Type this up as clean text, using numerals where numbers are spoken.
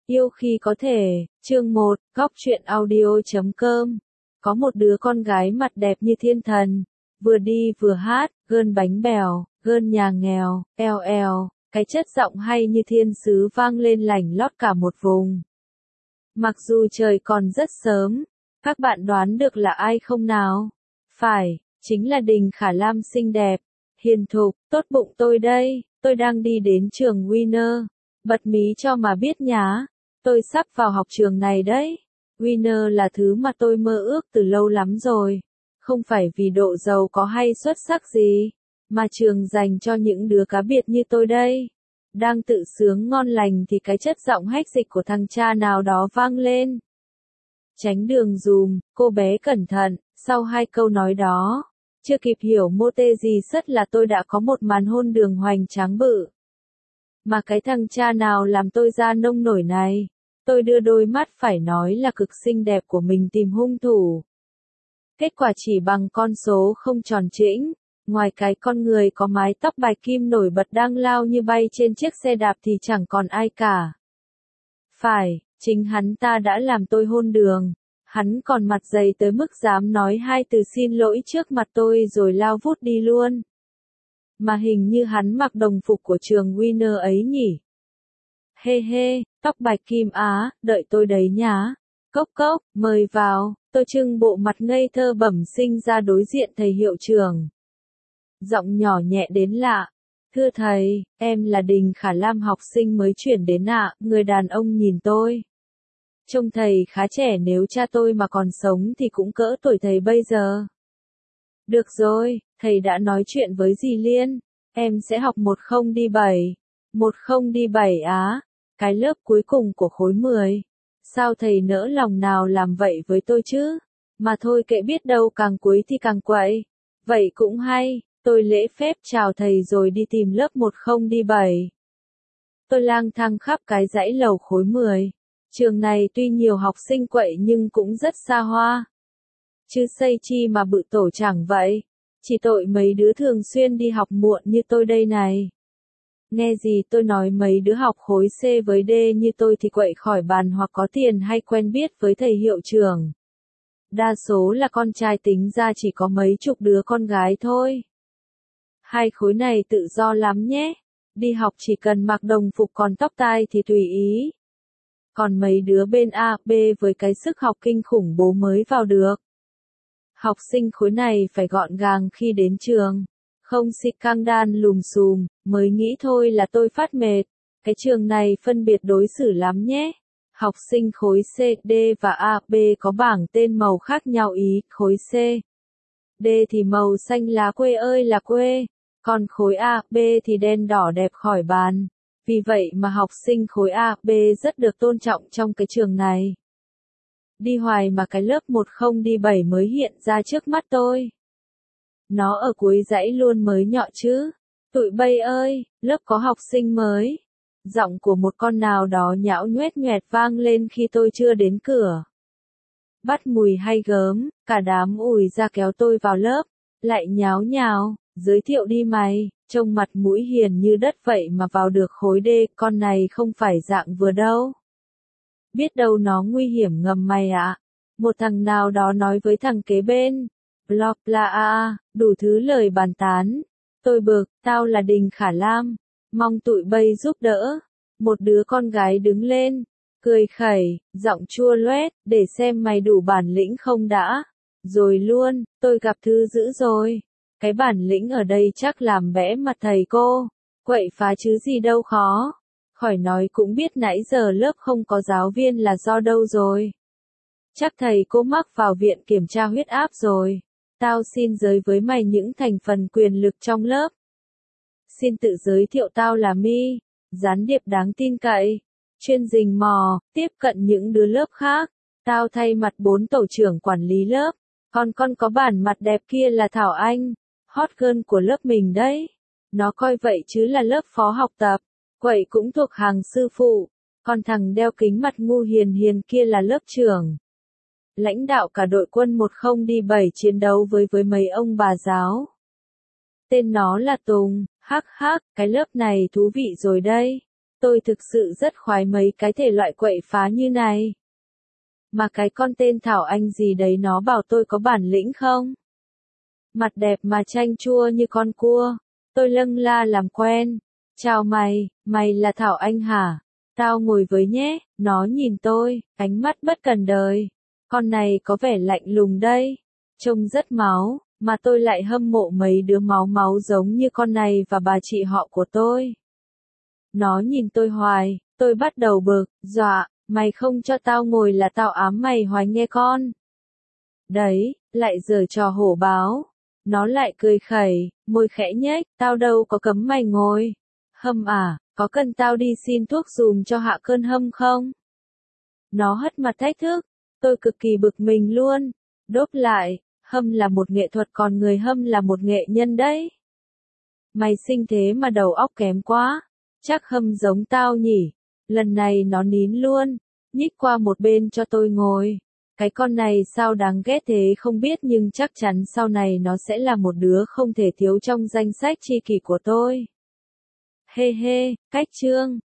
Yêu khi có thể, chương 1, góc truyện audio.com. Có một đứa con gái mặt đẹp như thiên thần, vừa đi vừa hát, gơn bánh bèo, gơn nhà nghèo, eo eo, cái chất giọng hay như thiên sứ vang lên lành lót cả một vùng. Mặc dù trời còn rất sớm, các bạn đoán được là ai không nào? Phải, chính là Đình Khả Lam xinh đẹp, hiền thục, tốt bụng tôi đây, tôi đang đi đến trường Winner. Bật mí cho mà biết nhá, tôi sắp vào học trường này đấy. Winner là thứ mà tôi mơ ước từ lâu lắm rồi. Không phải vì độ giàu có hay xuất sắc gì, mà trường dành cho những đứa cá biệt như tôi đây. Đang tự sướng ngon lành thì cái chất giọng hách dịch của thằng cha nào đó vang lên. Tránh đường dùm, cô bé cẩn thận, sau hai câu nói đó, chưa kịp hiểu mô tê gì sất là tôi đã có một màn hôn đường hoành tráng bự. Mà cái thằng cha nào làm tôi ra nông nổi này, tôi đưa đôi mắt phải nói là cực xinh đẹp của mình tìm hung thủ. Kết quả chỉ bằng con số không tròn chỉnh, ngoài cái con người có mái tóc bạch kim nổi bật đang lao như bay trên chiếc xe đạp thì chẳng còn ai cả. Phải, chính hắn ta đã làm tôi hôn đường, hắn còn mặt dày tới mức dám nói hai từ xin lỗi trước mặt tôi rồi lao vút đi luôn. Mà hình như hắn mặc đồng phục của trường Winner ấy nhỉ. Hê hê, tóc bạch kim á, đợi tôi đấy nhá. Cốc cốc, mời vào, tôi trưng bộ mặt ngây thơ bẩm sinh ra đối diện thầy hiệu trưởng. Giọng nhỏ nhẹ đến lạ. Thưa thầy, em là Đình Khả Lam học sinh mới chuyển đến ạ. Người đàn ông nhìn tôi. Trông thầy khá trẻ, nếu cha tôi mà còn sống thì cũng cỡ tuổi thầy bây giờ. Được rồi, thầy đã nói chuyện với dì Liên, em sẽ học 10 đi 7. 10 đi 7 á, cái lớp cuối cùng của khối 10. Sao thầy nỡ lòng nào làm vậy với tôi chứ? Mà thôi kệ, biết đâu càng cuối thì càng quậy. Vậy cũng hay, tôi lễ phép chào thầy rồi đi tìm lớp 10 đi 7. Tôi lang thang khắp cái dãy lầu khối 10. Trường này tuy nhiều học sinh quậy nhưng cũng rất xa hoa. Chứ xây chi mà bự tổ chẳng vậy. Chỉ tội mấy đứa thường xuyên đi học muộn như tôi đây này. Nghe gì tôi nói, mấy đứa học khối C với D như tôi thì quậy khỏi bàn hoặc có tiền hay quen biết với thầy hiệu trưởng. Đa số là con trai, tính ra chỉ có mấy chục đứa con gái thôi. Hai khối này tự do lắm nhé. Đi học chỉ cần mặc đồng phục, còn tóc tai thì tùy ý. Còn mấy đứa bên A, B với cái sức học kinh khủng bố mới vào được. Học sinh khối này phải gọn gàng khi đến trường, không xịt căng đan lùm xùm, mới nghĩ thôi là tôi phát mệt. Cái trường này phân biệt đối xử lắm nhé. Học sinh khối C, D và A, B có bảng tên màu khác nhau ý, khối C, D thì màu xanh lá quê ơi là quê, còn khối A, B thì đen đỏ đẹp khỏi bàn. Vì vậy mà học sinh khối A, B rất được tôn trọng trong cái trường này. Đi hoài mà cái lớp 10 đi 7 mới hiện ra trước mắt tôi. Nó ở cuối dãy luôn mới nhọ chứ. Tụi bay ơi, lớp có học sinh mới. Giọng của một con nào đó nhão nhoét nhoẹt vang lên khi tôi chưa đến cửa. Bắt mùi hay gớm, cả đám ùi ra kéo tôi vào lớp. Lại nháo nhào, giới thiệu đi mày, trông mặt mũi hiền như đất vậy mà vào được khối D, con này không phải dạng vừa đâu. Biết đâu nó nguy hiểm ngầm mày ạ. Một thằng nào đó nói với thằng kế bên. Bla bla đủ thứ lời bàn tán. Tôi bực, tao là Đình Khả Lam, mong tụi bay giúp đỡ. Một đứa con gái đứng lên, cười khẩy, giọng chua loét, để xem mày đủ bản lĩnh không đã. Rồi luôn, tôi gặp thư dữ rồi. Cái bản lĩnh ở đây chắc làm bẽ mặt thầy cô, quậy phá chứ gì đâu khó. Khỏi nói cũng biết nãy giờ lớp không có giáo viên là do đâu rồi. Chắc thầy cô mắc vào viện kiểm tra huyết áp rồi. Tao xin giới với mày những thành phần quyền lực trong lớp. Xin tự giới thiệu, tao là My, gián điệp đáng tin cậy, chuyên rình mò, tiếp cận những đứa lớp khác. Tao thay mặt 4 tổ trưởng quản lý lớp. Còn con có bản mặt đẹp kia là Thảo Anh, hot girl của lớp mình đấy. Nó coi vậy chứ là lớp phó học tập, quậy cũng thuộc hàng sư phụ. Còn thằng đeo kính mặt ngu hiền hiền kia là lớp trưởng. Lãnh đạo cả đội quân 10 đi 7 chiến đấu với mấy ông bà giáo. Tên nó là Tùng, hắc hắc, cái lớp này thú vị rồi đây. Tôi thực sự rất khoái mấy cái thể loại quậy phá như này. Mà cái con tên Thảo Anh gì đấy nó bảo tôi có bản lĩnh không? Mặt đẹp mà chanh chua như con cua. Tôi lâng la làm quen. Chào mày, mày là Thảo Anh hả? Tao ngồi với nhé, nó nhìn tôi, ánh mắt bất cần đời. Con này có vẻ lạnh lùng đây. Trông rất máu, mà tôi lại hâm mộ mấy đứa máu máu giống như con này và bà chị họ của tôi. Nó nhìn tôi hoài, tôi bắt đầu bực, dọa, mày không cho tao ngồi là tao ám mày hoài nghe con. Đấy, lại giở trò hổ báo. Nó lại cười khẩy, môi khẽ nhếch, tao đâu có cấm mày ngồi. Hâm à, có cần tao đi xin thuốc dùm cho hạ cơn hâm không? Nó hất mặt thách thức, tôi cực kỳ bực mình luôn. Đốp lại, hâm là một nghệ thuật còn người hâm là một nghệ nhân đấy. Mày xinh thế mà đầu óc kém quá, chắc hâm giống tao nhỉ. Lần này nó nín luôn, nhích qua một bên cho tôi ngồi. Cái con này sao đáng ghét thế không biết nhưng chắc chắn sau này nó sẽ là một đứa không thể thiếu trong danh sách tri kỷ của tôi. Hê hê, cách chương.